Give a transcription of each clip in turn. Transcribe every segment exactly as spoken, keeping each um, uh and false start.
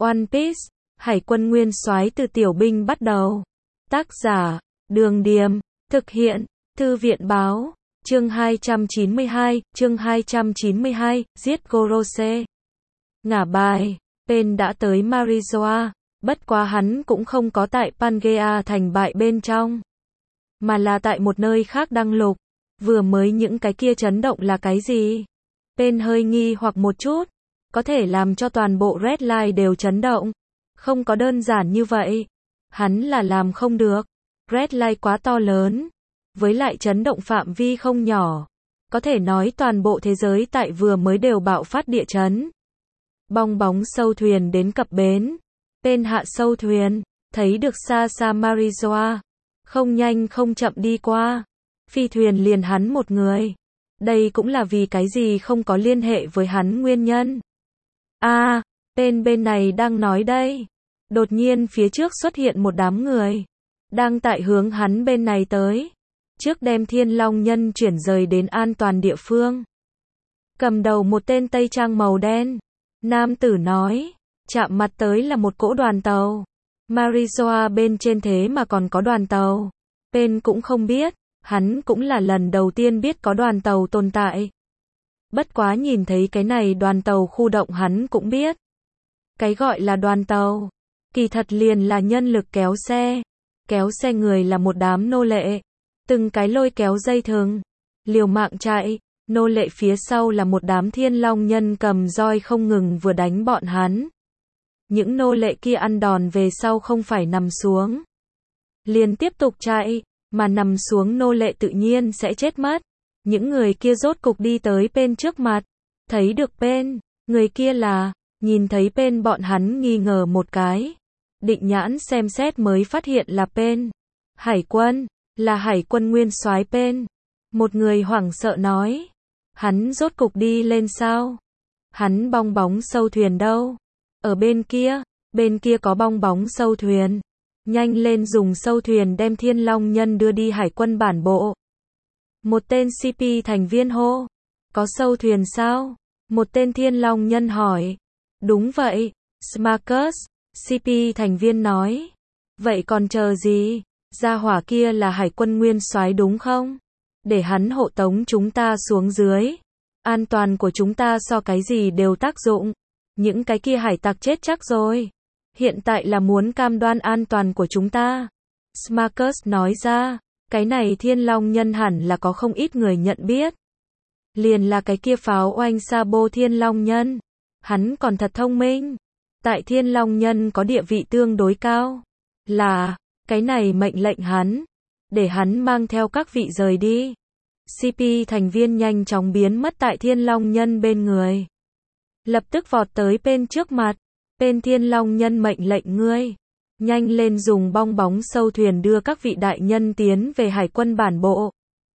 One Piece, Hải quân nguyên soái từ tiểu binh bắt đầu. Tác giả, Đường Điềm, thực hiện, Thư viện Báo, chương hai trăm chín mươi hai, chương hai trăm chín mươi hai, giết Gorose. Ngả bài, Pain đã tới Marijoa, bất quá hắn cũng không có tại Pangea thành bại bên trong, mà là tại một nơi khác đăng lục. Vừa mới những cái kia chấn động là cái gì? Pain hơi nghi hoặc một chút, có thể làm cho toàn bộ Red Line đều chấn động. Không có đơn giản như vậy. Hắn là làm không được. Red Line quá to lớn, với lại chấn động phạm vi không nhỏ. Có thể nói toàn bộ thế giới tại vừa mới đều bạo phát địa chấn. Bong bóng sâu thuyền đến cập bến. Pain hạ sâu thuyền, thấy được xa xa Marijoa. Không nhanh không chậm đi qua. Phi thuyền liền hắn một người. Đây cũng là vì cái gì không có liên hệ với hắn nguyên nhân. A, à, Pain bên này đang nói đây. Đột nhiên phía trước xuất hiện một đám người. Đang tại hướng hắn bên này tới. Trước đem Thiên Long Nhân chuyển rời đến an toàn địa phương. Cầm đầu một tên tây trang màu đen. Nam tử nói. Chạm mặt tới là một cỗ đoàn tàu. Marijoa bên trên thế mà còn có đoàn tàu. Pain cũng không biết. Hắn cũng là lần đầu tiên biết có đoàn tàu tồn tại. Bất quá nhìn thấy cái này đoàn tàu khu động hắn cũng biết. Cái gọi là đoàn tàu, kỳ thật liền là nhân lực kéo xe. Kéo xe người là một đám nô lệ. Từng cái lôi kéo dây thừng, liều mạng chạy. Nô lệ phía sau là một đám Thiên Long Nhân cầm roi không ngừng vừa đánh bọn hắn. Những nô lệ kia ăn đòn về sau không phải nằm xuống, liền tiếp tục chạy. Mà nằm xuống nô lệ tự nhiên sẽ chết mất. Những người kia rốt cục đi tới Pain trước mặt. Thấy được Pain, người kia là, nhìn thấy Pain bọn hắn nghi ngờ một cái. Định nhãn xem xét mới phát hiện là Pain. Hải quân, là hải quân nguyên soái Pain. Một người hoảng sợ nói. Hắn rốt cục đi lên sao? Hắn bong bóng sâu thuyền đâu? Ở bên kia, bên kia có bong bóng sâu thuyền. Nhanh lên dùng sâu thuyền đem Thiên Long Nhân đưa đi hải quân bản bộ. Một tên xê pê thành viên hô. Có sâu thuyền sao? Một tên Thiên Long Nhân hỏi. Đúng vậy, Smarkus, xê pê thành viên nói. Vậy còn chờ gì? Gia hỏa kia là hải quân nguyên soái đúng không? Để hắn hộ tống chúng ta xuống dưới. An toàn của chúng ta so cái gì đều tác dụng. Những cái kia hải tặc chết chắc rồi. Hiện tại là muốn cam đoan an toàn của chúng ta. Smarkus nói ra, cái này Thiên Long Nhân hẳn là có không ít người nhận biết. Liền là cái kia pháo oanh Sabo Thiên Long Nhân. Hắn còn thật thông minh. Tại Thiên Long Nhân có địa vị tương đối cao. Là, cái này mệnh lệnh hắn. Để hắn mang theo các vị rời đi. xê pê thành viên nhanh chóng biến mất tại Thiên Long Nhân bên người. Lập tức vọt tới Pain trước mặt. Pain Thiên Long Nhân mệnh lệnh ngươi. Nhanh lên dùng bong bóng sâu thuyền đưa các vị đại nhân tiến về hải quân bản bộ.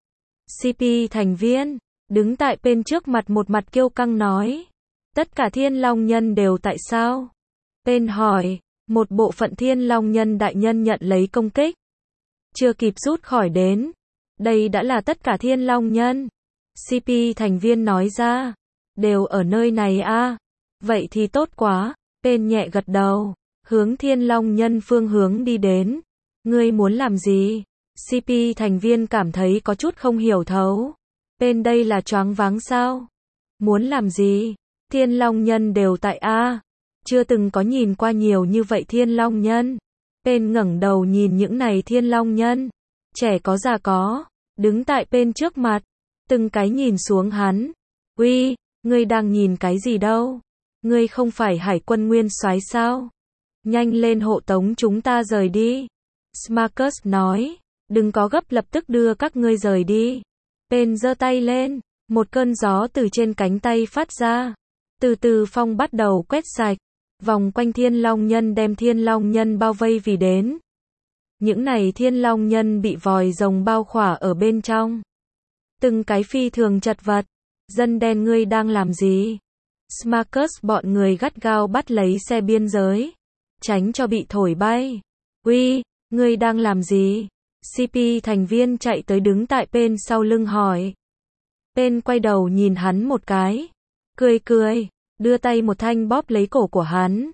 xê pê thành viên, đứng tại Pain trước mặt một mặt kiêu căng nói. Tất cả Thiên Long Nhân đều tại sao? Pain hỏi, một bộ phận Thiên Long Nhân đại nhân nhận lấy công kích. Chưa kịp rút khỏi đến. Đây đã là tất cả Thiên Long Nhân. xê pê thành viên nói ra. Đều ở nơi này a à? Vậy thì tốt quá. Pain nhẹ gật đầu, hướng Thiên Long Nhân phương hướng đi đến. Ngươi muốn làm gì? xê pê thành viên cảm thấy có chút không hiểu thấu. Pain đây là choáng váng sao? Muốn làm gì? Thiên Long Nhân đều tại a à? Chưa từng có nhìn qua nhiều như vậy Thiên Long Nhân. Pain ngẩng đầu nhìn những này Thiên Long Nhân. Trẻ có già có, đứng tại Pain trước mặt. Từng cái nhìn xuống hắn. Uy, ngươi đang nhìn cái gì đâu? Ngươi không phải hải quân nguyên soái sao? Nhanh lên hộ tống chúng ta rời đi. Smarkus nói. Đừng có gấp, lập tức đưa các ngươi rời đi. Pain giơ tay lên. Một cơn gió từ trên cánh tay phát ra. Từ từ phong bắt đầu quét sạch. Vòng quanh Thiên Long Nhân đem Thiên Long Nhân bao vây vì đến. Những này Thiên Long Nhân bị vòi rồng bao khỏa ở bên trong. Từng cái phi thường chật vật. Dân đen ngươi đang làm gì? Smarkus bọn người gắt gao bắt lấy xe biên giới. Tránh cho bị thổi bay. Uy, ngươi đang làm gì? xê pê thành viên chạy tới đứng tại Pain sau lưng hỏi. Pain quay đầu nhìn hắn một cái. Cười cười, đưa tay một thanh bóp lấy cổ của hắn.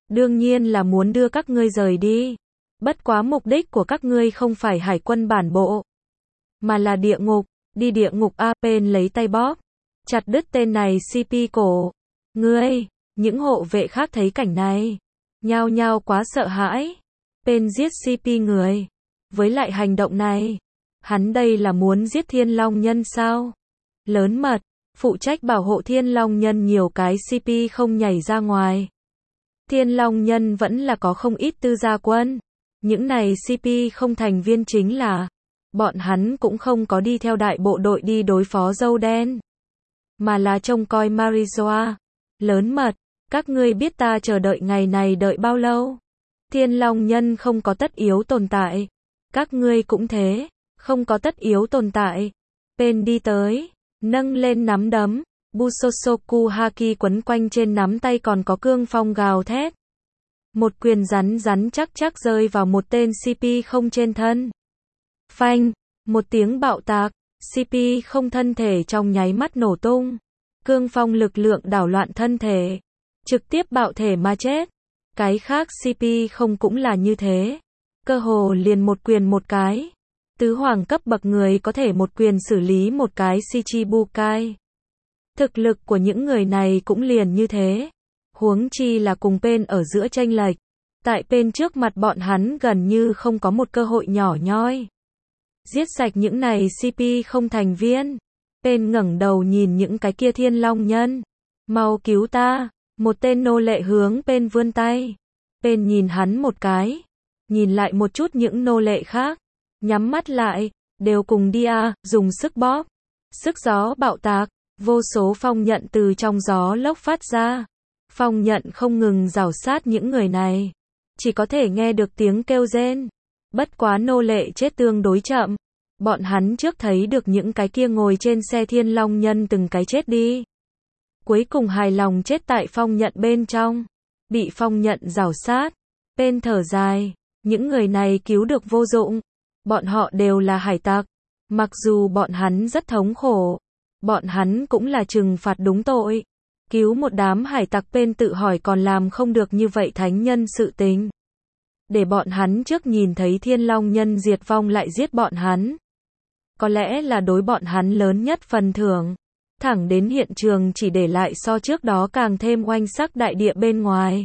Đương nhiên là muốn đưa các ngươi rời đi. Bất quá mục đích của các ngươi không phải hải quân bản bộ, mà là địa ngục. Đi địa ngục a. Pen lấy tay bóp, chặt đứt tên này xê pê cổ. Ngươi, những hộ vệ khác thấy cảnh này, nhao nhao quá sợ hãi. Pen giết xê pê người. Với lại hành động này, hắn đây là muốn giết Thiên Long Nhân sao? Lớn mật, phụ trách bảo hộ Thiên Long Nhân nhiều cái xê pê không nhảy ra ngoài. Thiên Long Nhân vẫn là có không ít tư gia quân. Những này xê pê không thành viên chính là, bọn hắn cũng không có đi theo đại bộ đội đi đối phó dâu đen, mà là trông coi Marijoa. Lớn mật, các ngươi biết ta chờ đợi ngày này đợi bao lâu? Thiên Long Nhân không có tất yếu tồn tại. Các ngươi cũng thế, không có tất yếu tồn tại. Pen đi tới, nâng lên nắm đấm, Busosoku Haki quấn quanh trên nắm tay còn có cương phong gào thét. Một quyền rắn rắn chắc chắc rơi vào một tên xê pê không trên thân. Phanh, một tiếng bạo tạc, xê pê không thân thể trong nháy mắt nổ tung. Cương phong lực lượng đảo loạn thân thể, trực tiếp bạo thể mà chết. Cái khác xê pê không cũng là như thế. Cơ hồ liền một quyền một cái. Tứ hoàng cấp bậc người có thể một quyền xử lý một cái Shichibukai. Thực lực của những người này cũng liền như thế. Huống chi là cùng Pen ở giữa chênh lệch. Tại Pen trước mặt bọn hắn gần như không có một cơ hội nhỏ nhoi. Giết sạch những này xê pê không thành viên. Pen ngẩng đầu nhìn những cái kia Thiên Long Nhân. Mau cứu ta. Một tên nô lệ hướng Pen vươn tay. Pen nhìn hắn một cái. Nhìn lại một chút những nô lệ khác. Nhắm mắt lại. Đều cùng đi à, dùng sức bóp. Sức gió bạo tạc. Vô số phong nhận từ trong gió lốc phát ra. Phong nhận không ngừng rảo sát những người này. Chỉ có thể nghe được tiếng kêu rên. Bất quá nô lệ chết tương đối chậm. Bọn hắn trước thấy được những cái kia ngồi trên xe Thiên Long Nhân từng cái chết đi. Cuối cùng hài lòng chết tại phong nhận bên trong. Bị phong nhận rảo sát. Pen thở dài. Những người này cứu được vô dụng. Bọn họ đều là hải tặc. Mặc dù bọn hắn rất thống khổ. Bọn hắn cũng là trừng phạt đúng tội. Cứu một đám hải tặc. Pen tự hỏi còn làm không được như vậy thánh nhân sự tình. Để bọn hắn trước nhìn thấy Thiên Long Nhân diệt vong lại giết bọn hắn. Có lẽ là đối bọn hắn lớn nhất phần thưởng. Thẳng đến hiện trường chỉ để lại so trước đó càng thêm oanh sắc đại địa bên ngoài.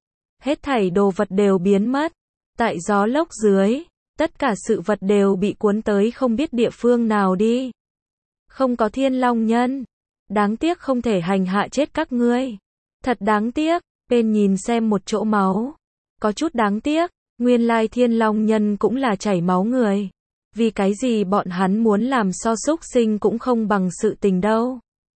Hết thảy đồ vật đều biến mất. Tại gió lốc dưới, tất cả sự vật đều bị cuốn tới không biết địa phương nào đi. Không có Thiên Long Nhân. Đáng tiếc không thể hành hạ chết các ngươi. Thật đáng tiếc. Pen nhìn xem một chỗ máu. Có chút đáng tiếc. Nguyên lai Thiên Long Nhân cũng là chảy máu người. Vì cái gì bọn hắn muốn làm so súc sinh cũng không bằng sự tình đâu.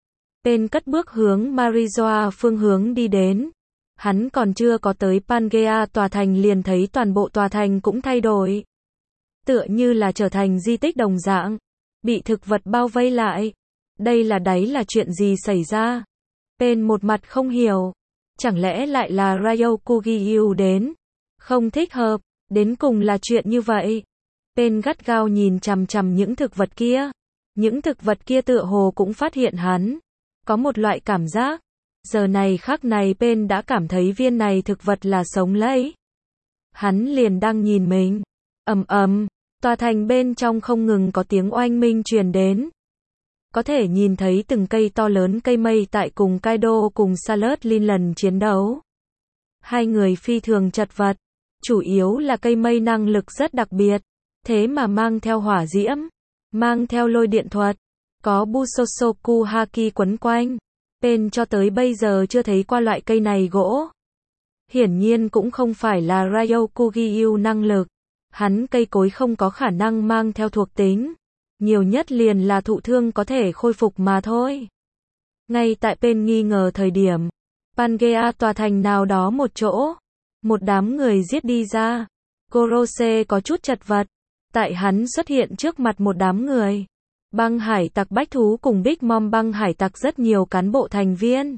Pen cất bước hướng Marijoa phương hướng đi đến. Hắn còn chưa có tới Pangea tòa thành liền thấy toàn bộ tòa thành cũng thay đổi. Tựa như là trở thành di tích đồng dạng. Bị thực vật bao vây lại. Đây là đấy là chuyện gì xảy ra? Pen một mặt không hiểu. Chẳng lẽ lại là Ryokugyu đến? Không thích hợp. Đến cùng là chuyện như vậy. Pen gắt gao nhìn chằm chằm những thực vật kia. Những thực vật kia tựa hồ cũng phát hiện hắn. Có một loại cảm giác. Giờ này khắc này Pen đã cảm thấy viên này thực vật là sống lấy. Hắn liền đang nhìn mình. Ầm ầm, tòa thành bên trong không ngừng có tiếng oanh minh truyền đến. Có thể nhìn thấy từng cây to lớn cây mây tại cùng Kaido cùng Salad Lin lần chiến đấu. Hai người phi thường chật vật. Chủ yếu là cây mây năng lực rất đặc biệt. Thế mà mang theo hỏa diễm. Mang theo lôi điện thuật. Có Busosoku Haki quấn quanh. Pen cho tới bây giờ chưa thấy qua loại cây này gỗ. Hiển nhiên cũng không phải là Ryokugyu năng lực. Hắn cây cối không có khả năng mang theo thuộc tính. Nhiều nhất liền là thụ thương có thể khôi phục mà thôi. Ngay tại Pen nghi ngờ thời điểm. Pangea tòa thành nào đó một chỗ. Một đám người giết đi ra. Gorose có chút chật vật. Tại hắn xuất hiện trước mặt một đám người. Băng hải tặc bách thú cùng Big Mom băng hải tặc rất nhiều cán bộ thành viên.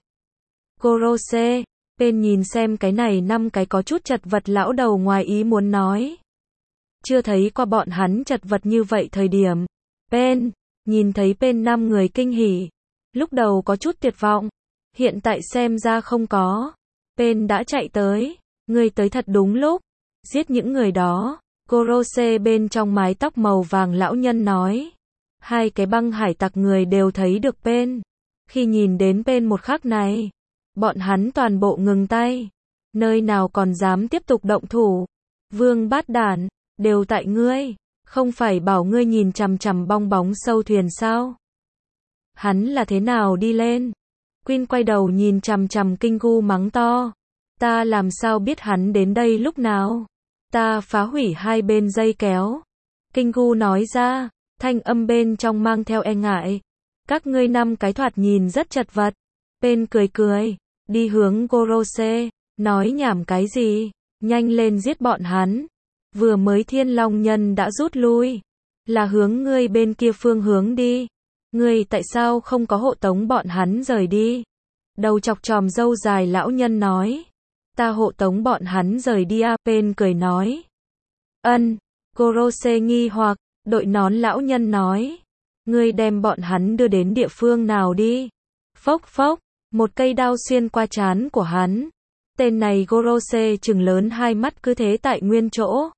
Gorose, Pen nhìn xem cái này năm cái có chút chật vật lão đầu ngoài ý muốn nói. Chưa thấy qua bọn hắn chật vật như vậy thời điểm. Pen, nhìn thấy Pen năm người kinh hỉ. Lúc đầu có chút tuyệt vọng. Hiện tại xem ra không có. Pen đã chạy tới. Ngươi tới thật đúng lúc. Giết những người đó. Gorose bên trong mái tóc màu vàng lão nhân nói. Hai cái băng hải tặc người đều thấy được Pen. Khi nhìn đến Pen một khắc này, bọn hắn toàn bộ ngừng tay. Nơi nào còn dám tiếp tục động thủ. Vương bát đản, đều tại ngươi. Không phải bảo ngươi nhìn chằm chằm bong bóng sâu thuyền sao? Hắn là thế nào đi lên? Queen quay đầu nhìn chằm chằm Kingu mắng to. Ta làm sao biết hắn đến đây lúc nào? Ta phá hủy hai bên dây kéo. Kingu nói ra, thanh âm bên trong mang theo e ngại. Các ngươi năm cái thoạt nhìn rất chật vật. Pen cười cười, đi hướng Gorose, nói nhảm cái gì? Nhanh lên giết bọn hắn. Vừa mới Thiên Long Nhân đã rút lui, là hướng ngươi bên kia phương hướng đi. Ngươi tại sao không có hộ tống bọn hắn rời đi? Đầu chọc tròm râu dài lão nhân nói. Ta hộ tống bọn hắn rời đi à? Pen cười nói. Ân. Gorose nghi hoặc, đội nón lão nhân nói. Ngươi đem bọn hắn đưa đến địa phương nào đi? Phốc phốc, một cây đao xuyên qua trán của hắn. Tên này Gorose trừng lớn hai mắt cứ thế tại nguyên chỗ.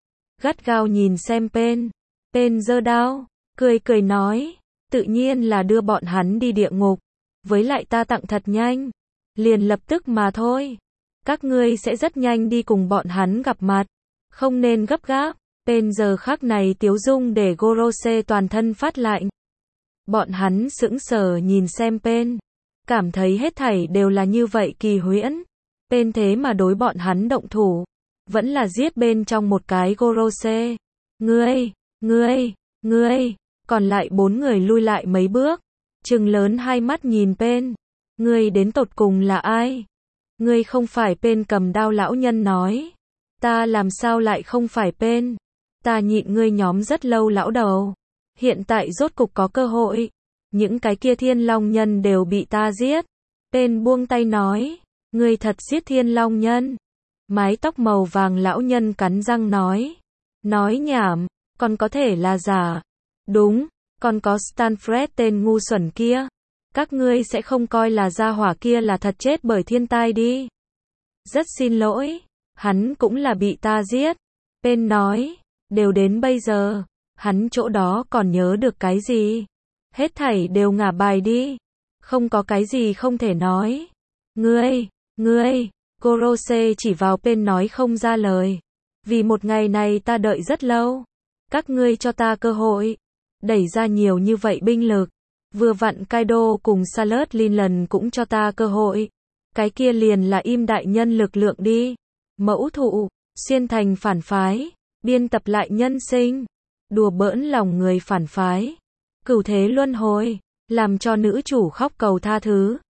Gắt gao nhìn xem Pen. Pen giơ đao, cười cười nói. Tự nhiên là đưa bọn hắn đi địa ngục. Với lại ta tặng thật nhanh. Liền lập tức mà thôi. Các ngươi sẽ rất nhanh đi cùng bọn hắn gặp mặt. Không nên gấp gáp. Pen giờ khắc này tiếu dung để Gorose toàn thân phát lạnh. Bọn hắn sững sờ nhìn xem Pen. Cảm thấy hết thảy đều là như vậy kỳ huyễn. Pen thế mà đối bọn hắn động thủ. Vẫn là giết bên trong một cái Gorose. Ngươi, ngươi, ngươi. Còn lại bốn người lui lại mấy bước. Trừng lớn hai mắt nhìn Pen. Ngươi đến tột cùng là ai? Ngươi không phải Pen cầm đao lão nhân nói. Ta làm sao lại không phải Pen? Ta nhịn ngươi nhóm rất lâu lão đầu. Hiện tại rốt cục có cơ hội. Những cái kia Thiên Long Nhân đều bị ta giết. Pen buông tay nói. Ngươi thật giết Thiên Long Nhân. Mái tóc màu vàng lão nhân cắn răng nói. Nói nhảm, còn có thể là giả. Đúng, còn có Stanfred tên ngu xuẩn kia. Các ngươi sẽ không coi là gia hỏa kia là thật chết bởi thiên tai đi. Rất xin lỗi, hắn cũng là bị ta giết. Pen nói, đều đến bây giờ, hắn chỗ đó còn nhớ được cái gì? Hết thảy đều ngả bài đi. Không có cái gì không thể nói. Ngươi, ngươi, Gorose chỉ vào Pen nói không ra lời. Vì một ngày này ta đợi rất lâu. Các ngươi cho ta cơ hội. Đẩy ra nhiều như vậy binh lực. Vừa vặn Kaido cùng Salad Lincoln cũng cho ta cơ hội. Cái kia liền là im đại nhân lực lượng đi. Mẫu thụ, xuyên thành phản phái, biên tập lại nhân sinh. Đùa bỡn lòng người phản phái. Cửu thế luân hồi, làm cho nữ chủ khóc cầu tha thứ.